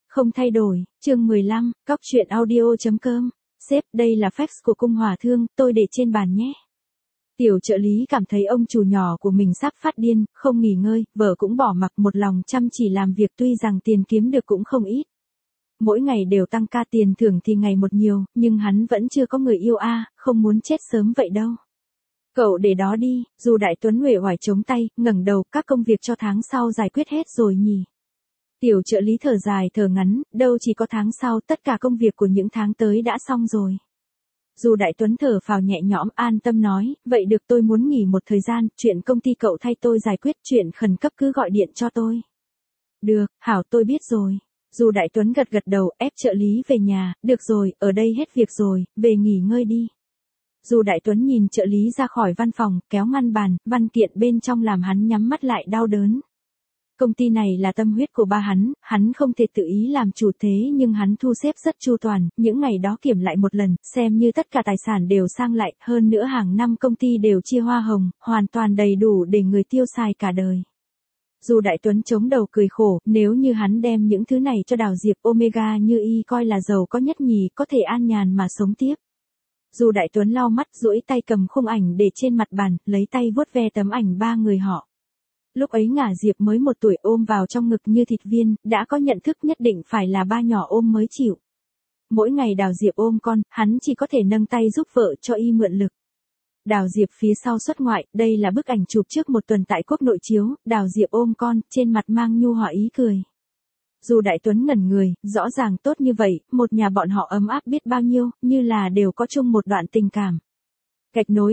Không thay đổi, chương 15, cóc truyện audio.com. Sếp, đây là fax của cung hỏa thương, tôi để trên bàn nhé. Tiểu trợ lý cảm thấy ông chủ nhỏ của mình sắp phát điên, không nghỉ ngơi, vợ cũng bỏ mặc một lòng chăm chỉ làm việc tuy rằng tiền kiếm được cũng không ít. Mỗi ngày đều tăng ca tiền thưởng thì ngày một nhiều, nhưng hắn vẫn chưa có người yêu không muốn chết sớm vậy đâu. Cậu để đó đi, dù Đại Tuấn uể oải chống tay, ngẩng đầu, các công việc cho tháng sau giải quyết hết rồi nhỉ. Tiểu trợ lý thở dài thở ngắn, đâu chỉ có tháng sau, tất cả công việc của những tháng tới đã xong rồi. Dù Đại Tuấn thở phào nhẹ nhõm an tâm nói, vậy được tôi muốn nghỉ một thời gian, chuyện công ty cậu thay tôi giải quyết, chuyện khẩn cấp cứ gọi điện cho tôi. Được, hảo tôi biết rồi. Dù Đại Tuấn gật gật đầu, ép trợ lý về nhà, được rồi, ở đây hết việc rồi, về nghỉ ngơi đi. Dù Đại Tuấn nhìn trợ lý ra khỏi văn phòng, kéo ngăn bàn, văn kiện bên trong làm hắn nhắm mắt lại đau đớn. Công ty này là tâm huyết của ba hắn không thể tự ý làm chủ thế nhưng hắn thu xếp rất chu toàn, những ngày đó kiểm lại một lần, xem như tất cả tài sản đều sang lại, hơn nữa hàng năm công ty đều chia hoa hồng, hoàn toàn đầy đủ để người tiêu xài cả đời. Dù Đại Tuấn chống đầu cười khổ, nếu như hắn đem những thứ này cho Đào Diệp Omega như y coi là giàu có nhất nhì, có thể an nhàn mà sống tiếp. Dù Đại Tuấn lau mắt duỗi tay cầm khung ảnh để trên mặt bàn, lấy tay vuốt ve tấm ảnh ba người họ. Lúc ấy Ngả Diệp mới 1 tuổi ôm vào trong ngực như thịt viên, đã có nhận thức nhất định phải là ba nhỏ ôm mới chịu. Mỗi ngày Đào Diệp ôm con, hắn chỉ có thể nâng tay giúp vợ cho y mượn lực. Đào Diệp phía sau xuất ngoại, đây là bức ảnh chụp trước 1 tuần tại quốc nội chiếu, Đào Diệp ôm con, trên mặt mang nhu hòa ý cười. Dù Đại Tuấn ngẩn người, rõ ràng tốt như vậy, một nhà bọn họ ấm áp biết bao nhiêu, như là đều có chung một đoạn tình cảm. Gạch nối.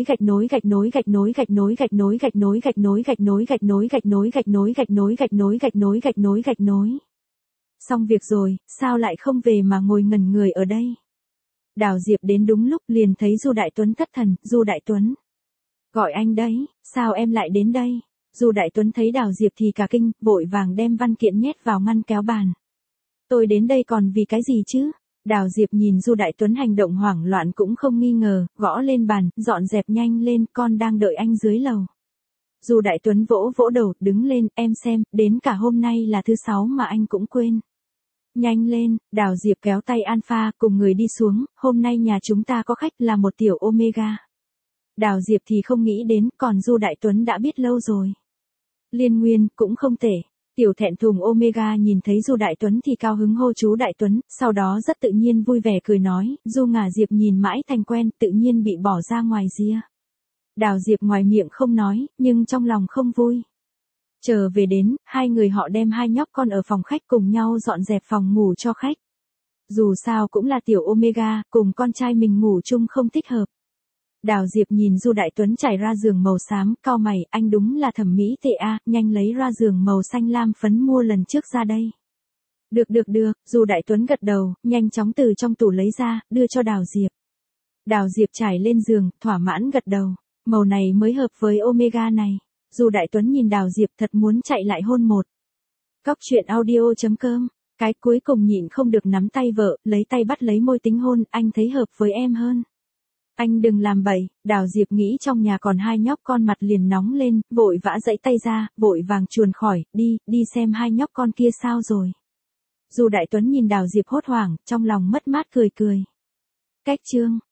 Xong việc rồi, sao lại không về mà ngồi ngẩn người ở đây? Đào Diệp đến đúng lúc liền thấy Du Đại Tuấn thất thần, Du Đại Tuấn. Gọi anh đấy, sao em lại đến đây? Du Đại Tuấn thấy Đào Diệp thì cả kinh, vội vàng đem văn kiện nhét vào ngăn kéo bàn. Tôi đến đây còn vì cái gì chứ? Đào Diệp nhìn Du Đại Tuấn hành động hoảng loạn cũng không nghi ngờ, gõ lên bàn, dọn dẹp nhanh lên, con đang đợi anh dưới lầu. Du Đại Tuấn vỗ vỗ đầu, đứng lên, em xem, đến cả hôm nay là thứ 6 mà anh cũng quên. Nhanh lên, Đào Diệp kéo tay Alpha cùng người đi xuống, hôm nay nhà chúng ta có khách là một tiểu Omega. Đào Diệp thì không nghĩ đến, còn Du Đại Tuấn đã biết lâu rồi. Liên Nguyên, cũng không tệ. Tiểu thẹn thùng Omega nhìn thấy Du Đại Tuấn thì cao hứng hô chú Đại Tuấn, sau đó rất tự nhiên vui vẻ cười nói, Du Ngả Diệp nhìn mãi thành quen, tự nhiên bị bỏ ra ngoài ria. Đào Diệp ngoài miệng không nói, nhưng trong lòng không vui. Chờ về đến, hai người họ đem hai nhóc con ở phòng khách cùng nhau dọn dẹp phòng ngủ cho khách. Dù sao cũng là tiểu Omega, cùng con trai mình ngủ chung không thích hợp. Đào Diệp nhìn Du Đại Tuấn trải ra giường màu xám, cau mày, anh đúng là thẩm mỹ tệ nhanh lấy ra giường màu xanh lam phấn mua lần trước ra đây. Được, Du Đại Tuấn gật đầu, nhanh chóng từ trong tủ lấy ra, đưa cho Đào Diệp. Đào Diệp trải lên giường, thỏa mãn gật đầu, màu này mới hợp với Omega này. Du Đại Tuấn nhìn Đào Diệp thật muốn chạy lại hôn một. Cóc truyện audio.com, cái cuối cùng nhịn không được nắm tay vợ, lấy tay bắt lấy môi tính hôn, anh thấy hợp với em hơn. Anh đừng làm bậy, Đào Diệp nghĩ trong nhà còn hai nhóc con mặt liền nóng lên, vội vã giãy tay ra, vội vàng chuồn khỏi, đi xem hai nhóc con kia sao rồi. Dù Đại Tuấn nhìn Đào Diệp hốt hoảng, trong lòng mất mát cười. Cách chương.